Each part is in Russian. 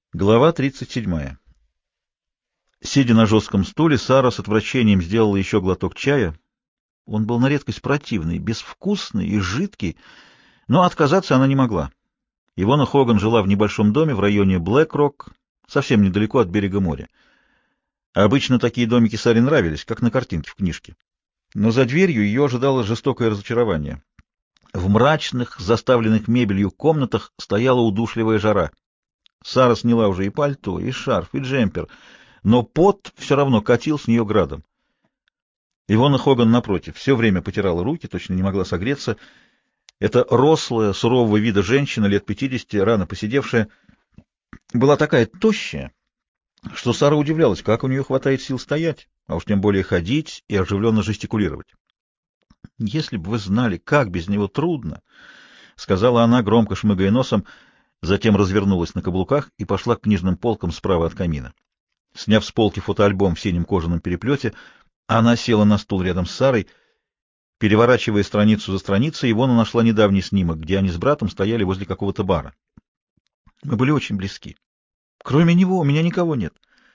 Глава 37. Сидя на жестком стуле, Сара с отвращением сделала еще глоток чая. Он был на редкость противный, безвкусный и жидкий, но отказаться она не могла. Ивона Хоган жила в небольшом доме в районе Блэк-Рок, совсем недалеко от берега моря. Обычно такие домики Саре нравились, как на картинке в книжке. Но за дверью ее ожидало жестокое разочарование. В мрачных, заставленных мебелью комнатах стояла удушливая жара. Сара сняла уже и пальто, и шарф, и джемпер, но пот все равно катил с нее градом. Ивона Хоган, напротив, все время потирала руки, точно не могла согреться. Эта рослая, сурового вида женщина, лет 50, рано поседевшая, была такая тощая, что Сара удивлялась, как у нее хватает сил стоять, а уж тем более ходить и оживленно жестикулировать. «Если бы вы знали, как без него трудно», — сказала она, громко шмыгая носом, затем развернулась на каблуках и пошла к книжным полкам справа от камина. Сняв с полки фотоальбом в синем кожаном переплете, она села на стул рядом с Сарой. Переворачивая страницу за страницей, Ивона нашла недавний снимок, где они с братом стояли возле какого-то бара. Мы были очень близки. Кроме него у меня никого нет.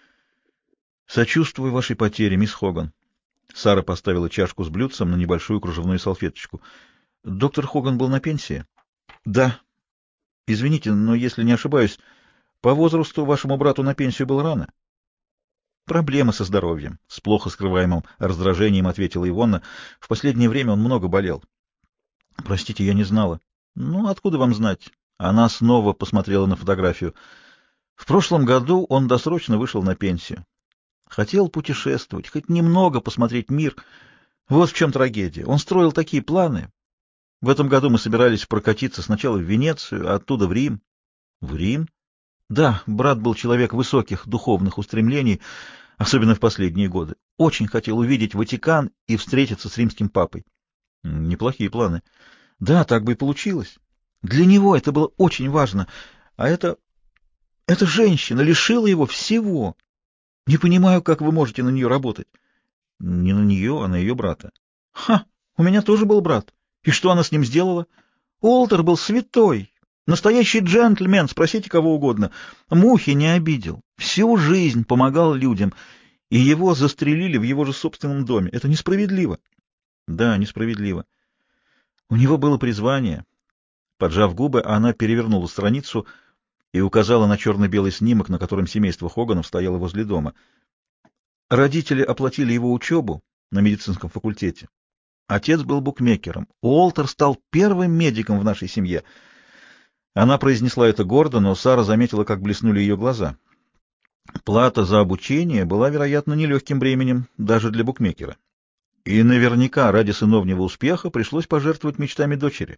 Сочувствую вашей потере, мисс Хоган. Сара поставила чашку с блюдцем на небольшую кружевную салфеточку. Доктор Хоган был на пенсии? Да. Извините, но если не ошибаюсь, по возрасту вашему брату на пенсию было рано? Проблемы со здоровьем, с плохо скрываемым раздражением ответила Ивонна. В последнее время он много болел. Простите, я не знала. Ну, откуда вам знать? Она снова посмотрела на фотографию. В прошлом году он досрочно вышел на пенсию. Хотел путешествовать, хоть немного посмотреть мир. Вот в чем трагедия. Он строил такие планы. В этом году мы собирались прокатиться сначала в Венецию, а оттуда в Рим. В Рим? Да, брат был человек высоких духовных устремлений, особенно в последние годы. Очень хотел увидеть Ватикан и встретиться с римским папой. Неплохие планы. Да, так бы и получилось. Для него это было очень важно. А эта женщина лишила его всего. Не понимаю, как вы можете на нее работать. Не на нее, а на ее брата. Ха! У меня тоже был брат. И что она с ним сделала? Уолтер был святой. Настоящий джентльмен, спросите кого угодно. Мухи не обидел. Всю жизнь помогал людям. И его застрелили в его же собственном доме. Это несправедливо. Да, несправедливо. У него было призвание. Поджав губы, она перевернула страницу и указала на черно-белый снимок, на котором семейство Хоганов стояло возле дома. Родители оплатили его учебу на медицинском факультете. Отец был букмекером. Уолтер стал первым медиком в нашей семье. Она произнесла это гордо, но Сара заметила, как блеснули ее глаза. Плата за обучение была, вероятно, нелегким бременем даже для букмекера. И наверняка ради сыновнего успеха пришлось пожертвовать мечтами дочери.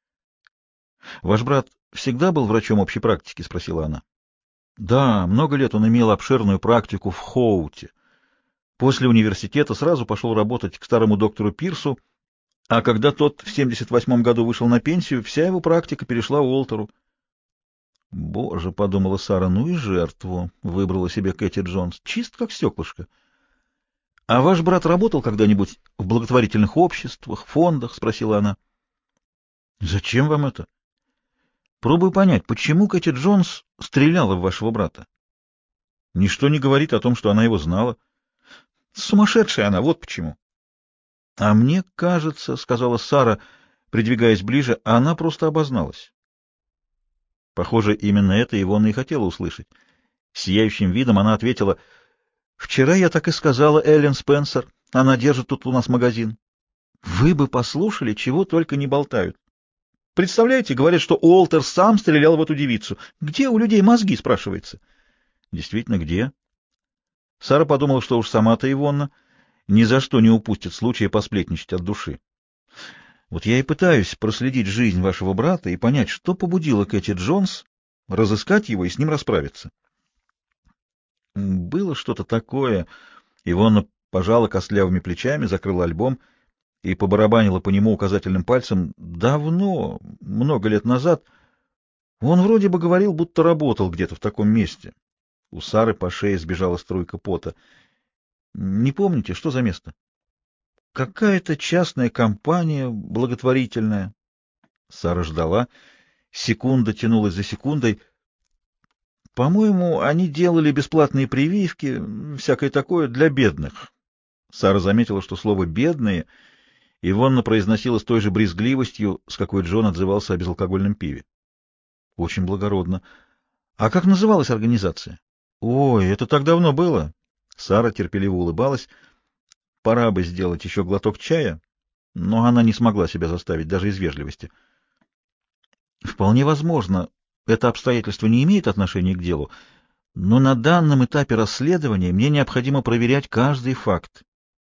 «Ваш брат всегда был врачом общей практики?» — спросила она. «Да, много лет он имел обширную практику в Хоуте. После университета сразу пошел работать к старому доктору Пирсу, а когда тот в 78-м году вышел на пенсию, вся его практика перешла Уолтеру». «Боже», — подумала Сара, — «ну и жертву выбрала себе Кэти Джонс. Чист как стеклышко». «А ваш брат работал когда-нибудь в благотворительных обществах, фондах?» — спросила она. «Зачем вам это?» «Пробую понять, почему Кэти Джонс стреляла в вашего брата?» «Ничто не говорит о том, что она его знала». «Сумасшедшая она, вот почему». «А мне кажется, — сказала Сара, придвигаясь ближе, — она просто обозналась». Похоже, именно это Ивонна и хотела услышать. Сияющим видом она ответила: «Вчера я так и сказала Эллен Спенсер. Она держит тут у нас магазин. Вы бы послушали, чего только не болтают. Представляете, говорят, что Уолтер сам стрелял в эту девицу. Где у людей мозги, спрашивается?» «Действительно, где?» Сара подумала, что уж сама-то Ивонна ни за что не упустит случая посплетничать от души. Вот я и пытаюсь проследить жизнь вашего брата и понять, что побудило Кэти Джонс разыскать его и с ним расправиться. Было что-то такое. Ивонна пожала костлявыми плечами, закрыла альбом и побарабанила по нему указательным пальцем. Давно, много лет назад, он вроде бы говорил, будто работал где-то в таком месте. У Сары по шее сбежала струйка пота. Не помните, что за место? Какая-то частная компания благотворительная. Сара ждала. Секунда тянулась за секундой. По-моему, они делали бесплатные прививки, всякое такое, для бедных. Сара заметила, что слово «бедные» Ивонна произносила с той же брезгливостью, с какой Джон отзывался о безалкогольном пиве. Очень благородно. А как называлась организация? Ой, это так давно было. Сара терпеливо улыбалась. Пора бы сделать еще глоток чая, но она не смогла себя заставить, даже из вежливости. Вполне возможно, это обстоятельство не имеет отношения к делу, но на данном этапе расследования мне необходимо проверять каждый факт.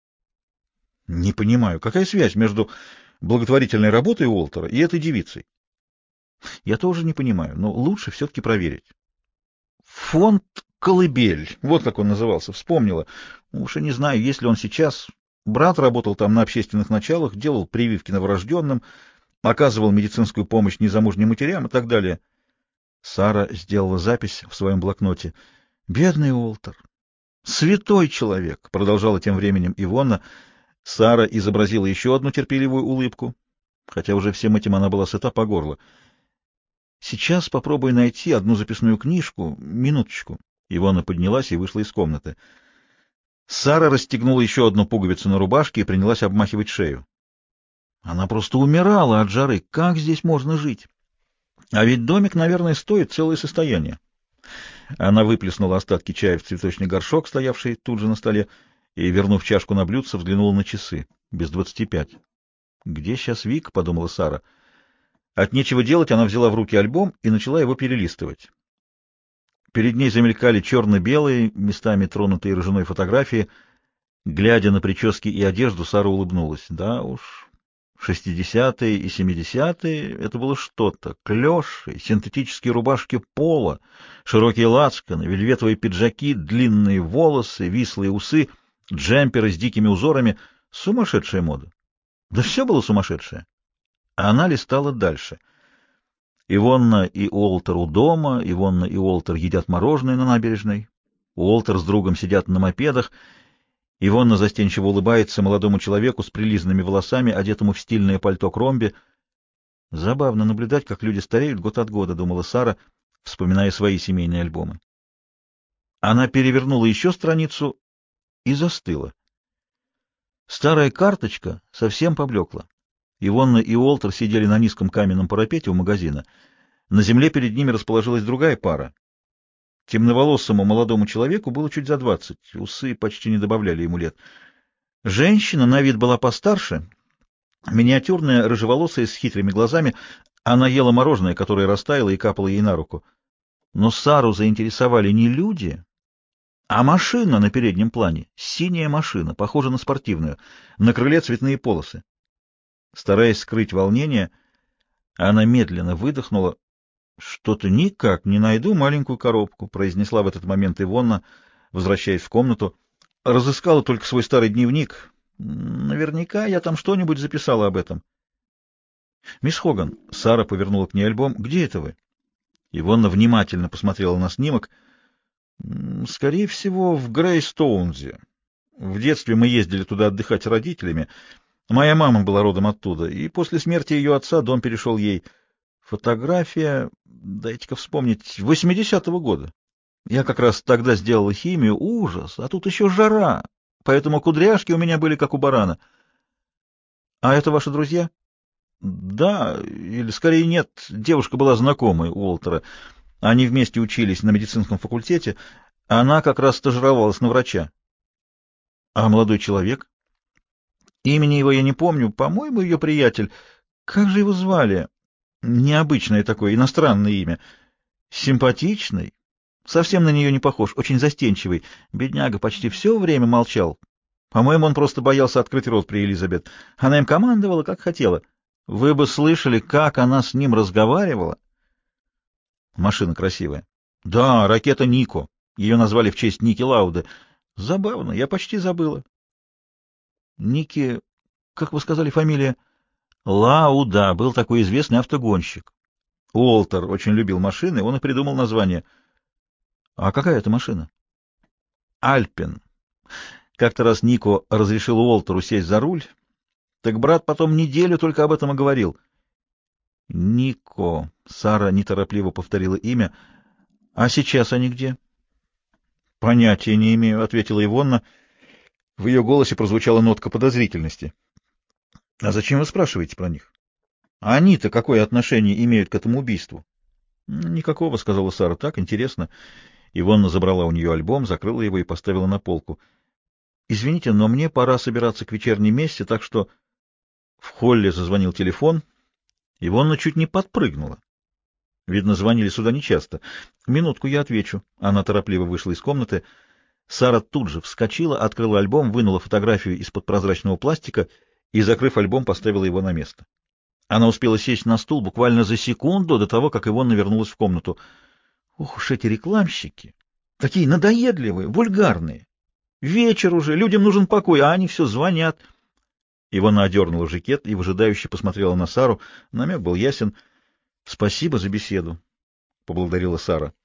Не понимаю, какая связь между благотворительной работой Уолтера и этой девицей? Я тоже не понимаю, но лучше все-таки проверить. Фонд «Колыбель», вот как он назывался, вспомнила. Уж и не знаю, есть ли он сейчас. Брат работал там на общественных началах, делал прививки новорожденным, оказывал медицинскую помощь незамужним матерям и так далее. Сара сделала запись в своем блокноте. «Бедный Уолтер! Святой человек!» — продолжала тем временем Ивонна. Сара изобразила еще одну терпеливую улыбку, хотя уже всем этим она была сыта по горло. «Сейчас попробую найти одну записную книжку. Минуточку». Ивонна поднялась и вышла из комнаты. Сара расстегнула еще одну пуговицу на рубашке и принялась обмахивать шею. Она просто умирала от жары. Как здесь можно жить? А ведь домик, наверное, стоит целое состояние. Она выплеснула остатки чая в цветочный горшок, стоявший тут же на столе, и, вернув чашку на блюдце, взглянула на часы. Без 25. «Где сейчас Вик?» — подумала Сара. От нечего делать она взяла в руки альбом и начала его перелистывать. Перед ней замелькали черно-белые, местами тронутые рыжиной фотографии. Глядя на прически и одежду, Сара улыбнулась. Да уж, 60-е и 70-е — это было что-то. Клёши, синтетические рубашки пола, широкие лацканы, вельветовые пиджаки, длинные волосы, вислые усы, джемперы с дикими узорами. Сумасшедшая мода. Да все было сумасшедшее. А она листала дальше. Ивонна и Уолтер у дома, Ивонна и Уолтер едят мороженое на набережной, Уолтер с другом сидят на мопедах, Ивонна застенчиво улыбается молодому человеку с прилизанными волосами, одетому в стильное пальто кромби. Забавно наблюдать, как люди стареют год от года, думала Сара, вспоминая свои семейные альбомы. Она перевернула еще страницу и застыла. Старая карточка совсем поблекла. Ивонна и Уолтер сидели на низком каменном парапете у магазина. На земле перед ними расположилась другая пара. Темноволосому молодому человеку было чуть за 20, усы почти не добавляли ему лет. Женщина на вид была постарше, миниатюрная, рыжеволосая, с хитрыми глазами. Она ела мороженое, которое растаяло и капало ей на руку. Но Сару заинтересовали не люди, а машина на переднем плане. Синяя машина, похожа на спортивную. На крыле цветные полосы. Стараясь скрыть волнение, она медленно выдохнула. «Что-то никак не найду маленькую коробку», — произнесла в этот момент Ивонна, возвращаясь в комнату. «Разыскала только свой старый дневник. Наверняка я там что-нибудь записала об этом». «Мисс Хоган», — Сара повернула к ней альбом, — «где это вы?» Ивонна внимательно посмотрела на снимок. «Скорее всего, в Грейстоунзе. В детстве мы ездили туда отдыхать с родителями. Моя мама была родом оттуда, и после смерти ее отца дом перешел ей. Фотография, дайте-ка вспомнить, 80-го года. Я как раз тогда сделала химию. Ужас, а тут еще жара, поэтому кудряшки у меня были как у барана. А это ваши друзья? Да, или скорее нет. Девушка была знакомой Уолтера. Они вместе учились на медицинском факультете. Она как раз стажировалась на врача. А молодой человек? Имени его я не помню. По-моему, ее приятель. Как же его звали? Необычное такое, иностранное имя. Симпатичный. Совсем на нее не похож, очень застенчивый. Бедняга почти все время молчал. По-моему, он просто боялся открыть рот при Элизабет. Она им командовала, как хотела. Вы бы слышали, как она с ним разговаривала. Машина красивая. Да, ракета Нико. Ее назвали в честь Ники Лауды. Забавно, я почти забыла. Ники, как вы сказали, фамилия? Лауда, был такой известный автогонщик. Уолтер очень любил машины, он и придумал название. А какая это машина? Альпин. Как-то раз Нико разрешил Уолтеру сесть за руль, так брат потом неделю только об этом и говорил. Нико. Сара неторопливо повторила имя. — А сейчас они где? — Понятия не имею, — ответила Ивонна. В ее голосе прозвучала нотка подозрительности. — А зачем вы спрашиваете про них? А они-то какое отношение имеют к этому убийству? — Никакого, — сказала Сара. — Так, интересно. Ивонна забрала у нее альбом, закрыла его и поставила на полку. — Извините, но мне пора собираться к вечерней мессе, так что... В холле зазвонил телефон. Ивонна чуть не подпрыгнула. Видно, звонили сюда нечасто. — Минутку, я отвечу. Она торопливо вышла из комнаты. Сара тут же вскочила, открыла альбом, вынула фотографию из-под прозрачного пластика и, закрыв альбом, поставила его на место. Она успела сесть на стул буквально за секунду до того, как Ивонна вернулась в комнату. Ох уж эти рекламщики! Такие надоедливые, вульгарные! Вечер уже, людям нужен покой, а они все звонят. Ивонна одернула жакет и выжидающе посмотрела на Сару. Намек был ясен. — Спасибо за беседу, — поблагодарила Сара.